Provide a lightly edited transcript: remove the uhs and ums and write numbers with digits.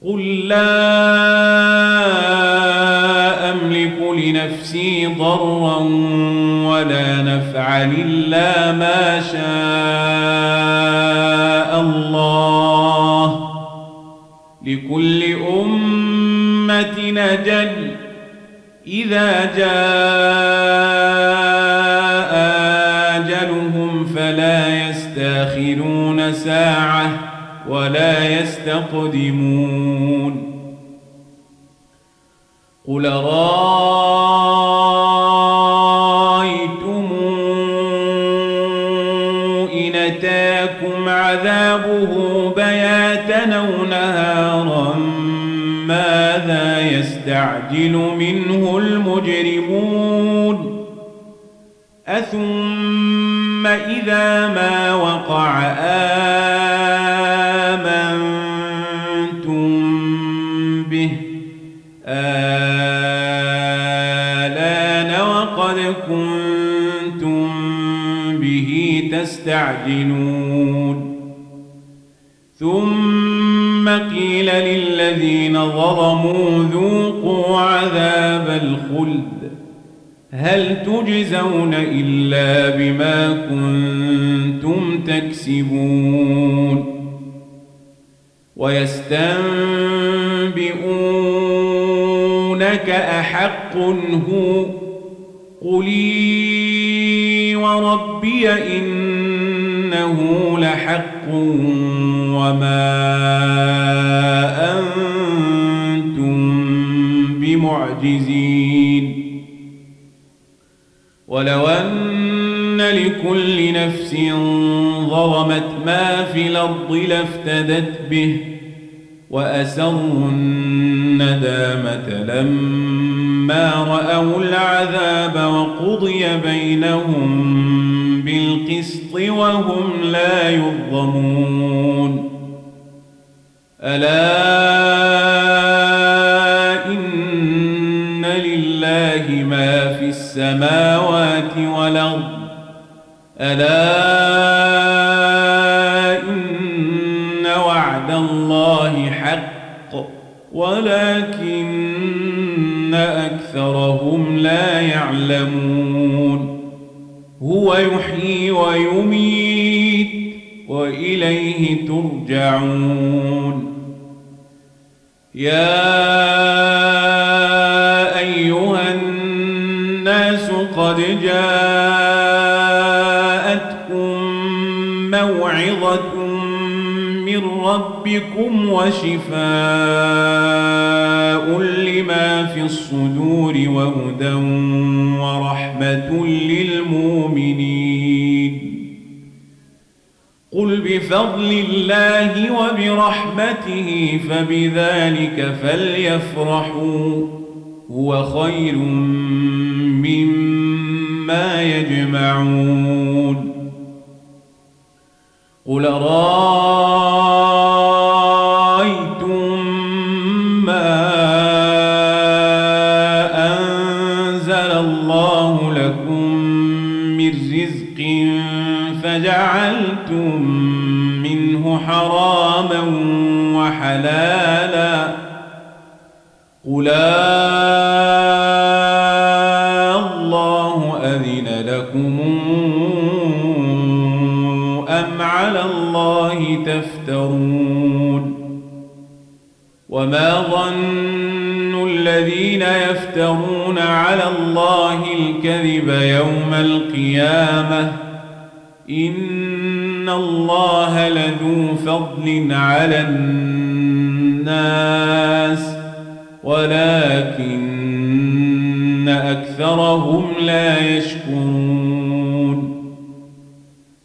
قل لا أملك لنفسي ضرا ولا نفعا إلا ما شاء الله، لكل أمة أجل، إذا جاء أجلهم فلا يستأخرون ساعة ولا يستقدمون. قل رأيتم إن أتاكم عذابه بياتا أو نهارا ماذا يستعجل منه المجرمون؟ أثم إذا ما وقع آمنتم به آلان وقد كنتم به تستعجلون. ثم قيل للذين ظلموا ذوقوا عذاب الخلد هل تجزون إلا بما كنتم تكسبون. ويستنبئونك أحق هو؟ قل إي وربي إنه لحق وما أنتم بمعجزين. ولو أن لكل نفس ظلمت ما في الأرض لافتدت به وأسروا الندامة لما رأوا العذاب وقضي بينهم بالقسط وهم لا يظلمون. ألا إن لله ما في السماوات والأرض ألا إن وعد الله حق ولكن أكثرهم لا يعلمون. هو يحيي ويميت وإليه ترجعون. يا أيها الناس قد جاءتكم موعظة من ربكم وشفاء لما في الصدور وهدى ورحمة للمؤمنين. قل بفضل الله وبرحمته فبذلك فليفرحوا هو خير مما يجمعون. قل رأيتم ما أنزل الله لكم من رزق فجعلتم منه حراما وحلالا قل الله أذن لكم أم على الله تفترون. وما ظن الذين يفترون على الله الكذب يوم القيامة إن الله لذو فضل على الناس ولكن أكثرهم لا يشكرون.